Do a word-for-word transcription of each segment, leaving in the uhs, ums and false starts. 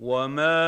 وَمَا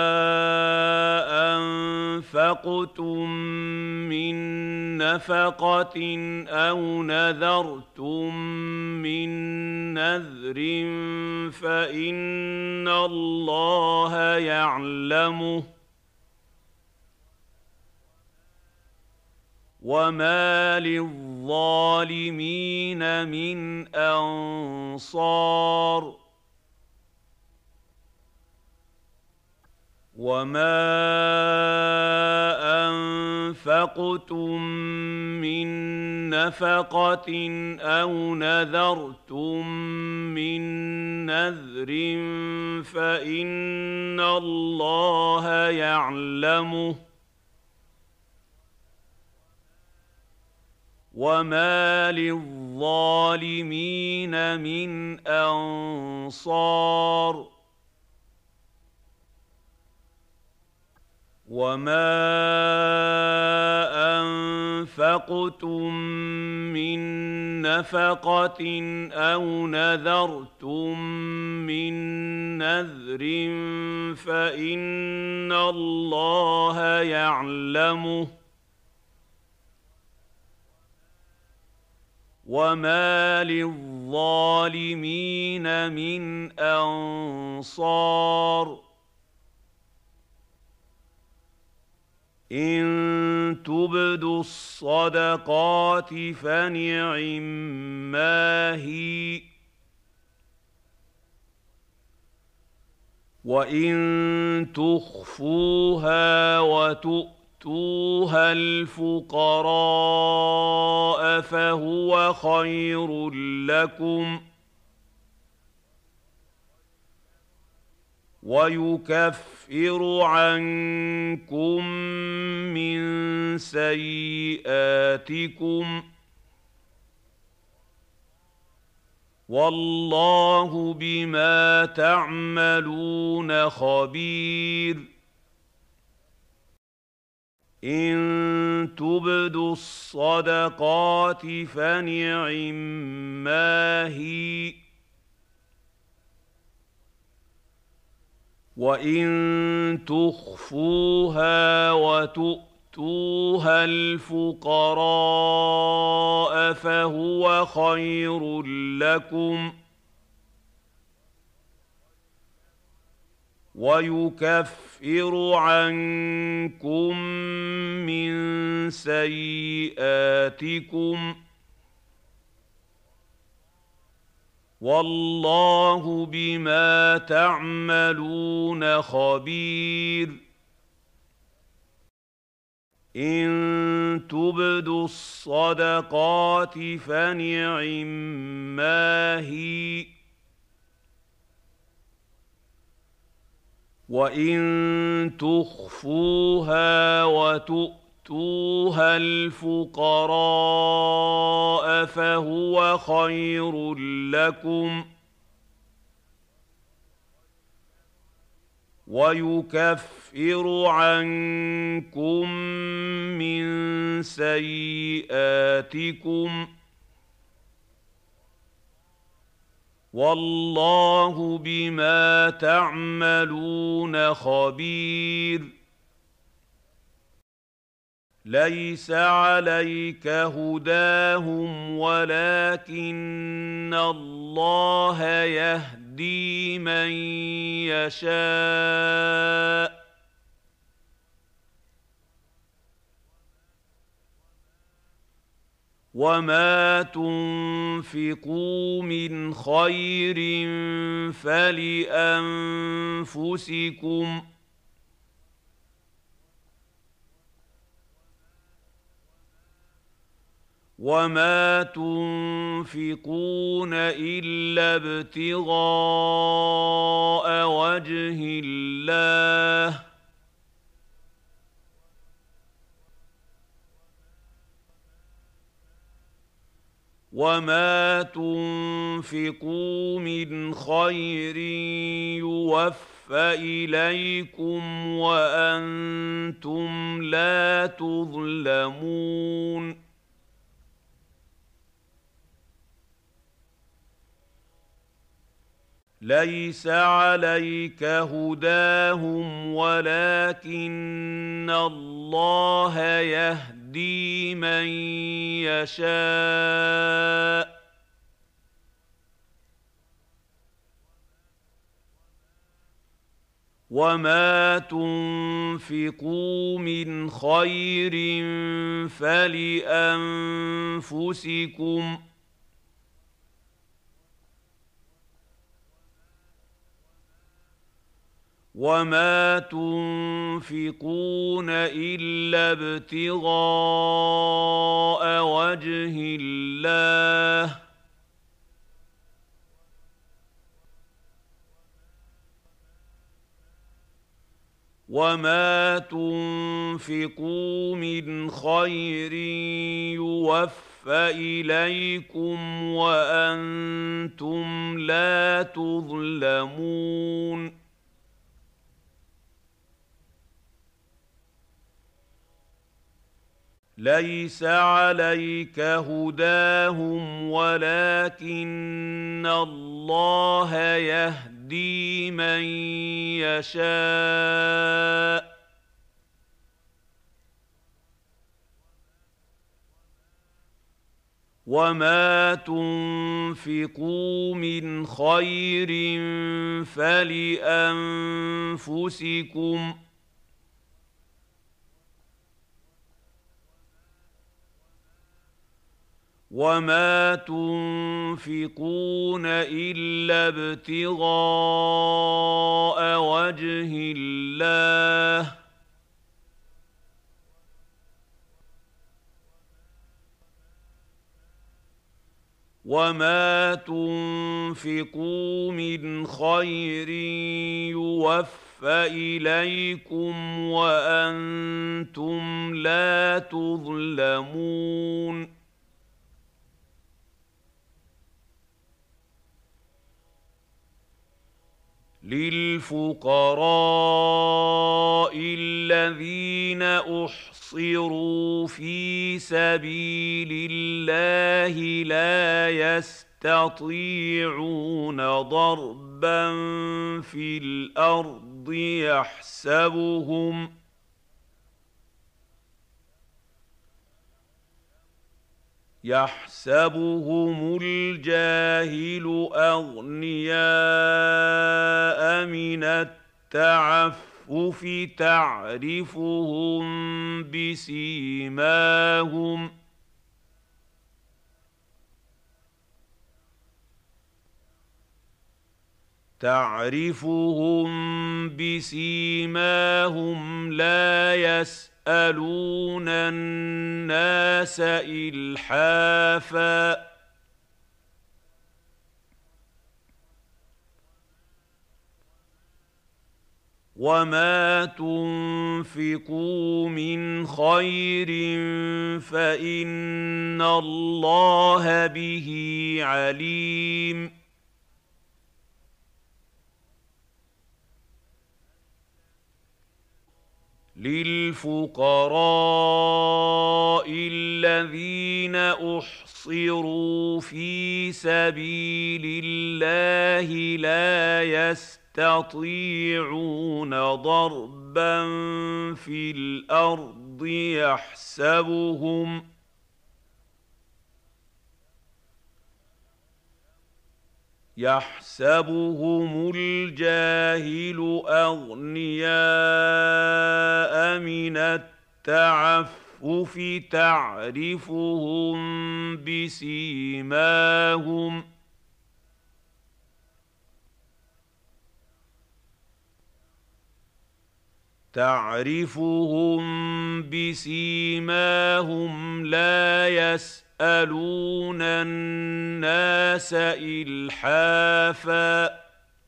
أَنفَقْتُم مِّن نَّفَقَةٍ أَوْ نَذَرْتُم مِّن نَّذْرٍ فَإِنَّ اللَّهَ يَعْلَمُهُ ۗ وَمَا لِلظَّالِمِينَ مِنْ أَنصَارٍ وَمَا أَنفَقْتُم مِّن نَّفَقَةٍ أَوْ نَذَرْتُم مِّن نَّذْرٍ فَإِنَّ اللَّهَ يَعْلَمُهُ ۗ وَمَا لِلظَّالِمِينَ مِنْ أَنصَارٍ وَمَا أَنفَقْتُم مِّن نَّفَقَةٍ أَوْ نَذَرْتُم مِّن نَّذْرٍ فَإِنَّ اللَّهَ يَعْلَمُهُ ۗ وَمَا لِلظَّالِمِينَ مِنْ أَنصَارٍ إِن تُبْدُوا الصَّدَقَاتِ فَنِعِمَّا هِيَ ۖ وَإِن تُخْفُوهَا وَتُؤْتُوهَا الْفُقَرَاءَ فَهُوَ خَيْرٌ لَّكُمْ ۚ وَيُكَفِّرُ عَنكُم مِّن سَيِّئَاتِكُمْ ۗ وَاللَّهُ بِمَا تَعْمَلُونَ خَبِيرٌ إِن تُبْدُوا الصَّدَقَاتِ فَنِعِمَّا هِيَ ۖ وَإِن تُخْفُوهَا وَتُؤْتُوهَا الْفُقَرَاءَ فَهُوَ خَيْرٌ لَّكُمْ ۚ وَيُكَفِّرُ عَنكُم مِّن سَيِّئَاتِكُمْ ۗ وَاللَّهُ بِمَا تَعْمَلُونَ خَبِيرٌ إِن تُبْدُوا الصَّدَقَاتِ فَنِعِمَّا هِيَ ۖ وَإِن تُخْفُوهَا وَتُؤْتُوهَا الْفُقَرَاءَ فَهُوَ خَيْرٌ لَّكُمْ ۚ وَيُكَفِّرُ عَنكُم مِّن سَيِّئَاتِكُمْ ۗ وَاللَّهُ بِمَا تَعْمَلُونَ خَبِيرٌ لَيْسَ عَلَيْكَ هُدَاهُمْ وَلَٰكِنَّ اللَّهَ يَهْدِي مَن يَشَاءُ ۗ وَمَا تُنفِقُوا مِنْ خَيْرٍ فَلِأَنفُسِكُمْ ۚ وَمَا تُنفِقُونَ إِلَّا ابْتِغَاءَ وَجْهِ اللَّهِ ۚ وَمَا تُنفِقُوا مِنْ خَيْرٍ يُوَفَّ إِلَيْكُمْ وَأَنتُمْ لَا تُظْلَمُونَ ليس عليك هداهم ولكن الله يهدي من يشاء وما تنفقوا من خير فلأنفسكم وما تنفقون إلا ابتغاء وجه الله وما تنفقوا من خير يوفى إليكم وأنتم لا تظلمون ليس عليك هداهم ولكن الله يهدي من يشاء وما تنفقوا من خير فلأنفسكم وما تنفقون إلا ابتغاء وجه الله وما تنفقوا من خير يوفى إليكم وأنتم لا تظلمون للفقراء الذين أحصروا في سبيل الله لا يستطيعون ضربا في الأرض يحسبهم يحسبهم الجاهل أغنياء من التعفف تعرفهم بسيماهم تعرفهم بسيماهم لا يسألون يسألون الناس إلحافا وما تنفقوا من خير فإن الله به عليم للفقراء الذين أحصروا في سبيل الله لا يستطيعون ضربا في الأرض يحسبهم يحسبهم الجاهل أغنياء من التعفف تعرفهم بسيماهم تعرفهم بسيماهم لا يسألون يسألون الناس إلحافا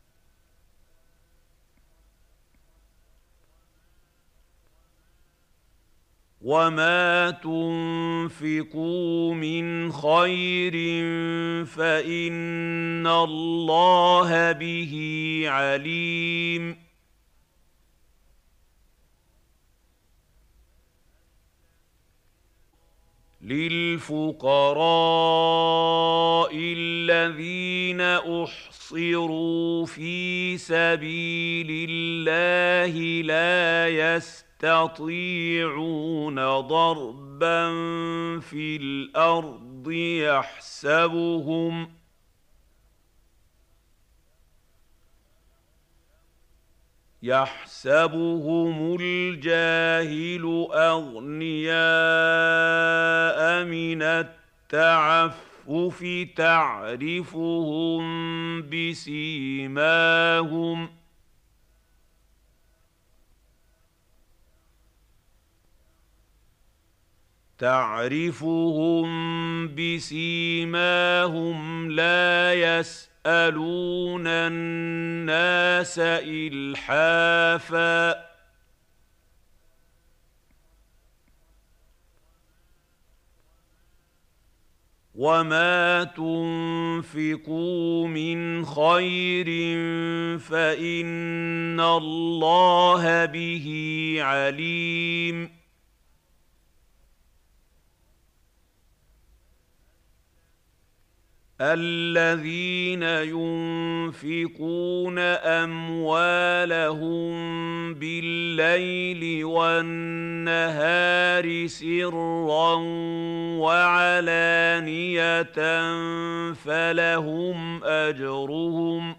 وما تنفقوا من خير فإن الله به عليم للفقراء الذين احصروا في سبيل الله لا يستطيعون ضربا في الارض يحسبهم يحسبهم الجاهل أغنياء من التعفف تعرفهم بسيماهم تعرفهم بسيماهم لا يسألون يسألون الناس إلحافا وما تنفقوا من خير فإن الله به عليم الذين ينفقون أموالهم بالليل والنهار سرا وعلانية فلهم أجرهم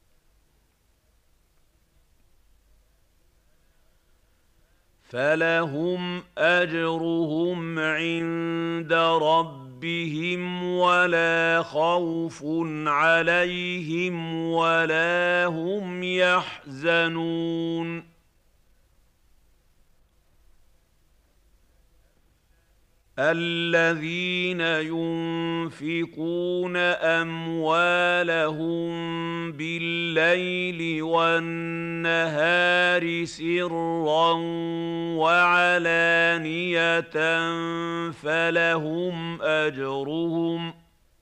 فلهم أجرهم عند ربهم بهم ولا خوف عليهم ولا هم يحزنون الذين ينفقون أموالهم بالليل والنهار سرا وعلانية فلهم أجرهم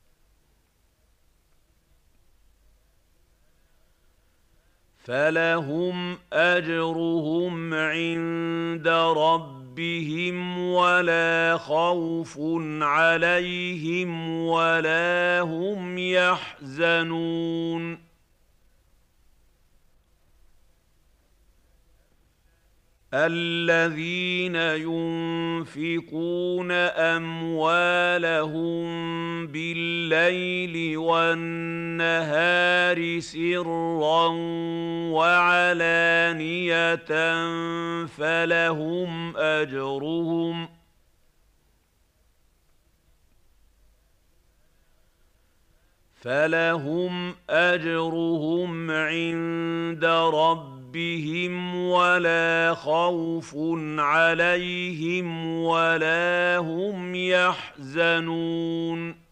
فلهم أجرهم عند ربهم ولا خوف عليهم ولا هم يحزنون الذين ينفقون أموالهم بالليل والنهار سرا وعلانية فلهم أجرهم فلهم أجرهم عند ربهم ولا خوف عليهم ولا هم يحزنون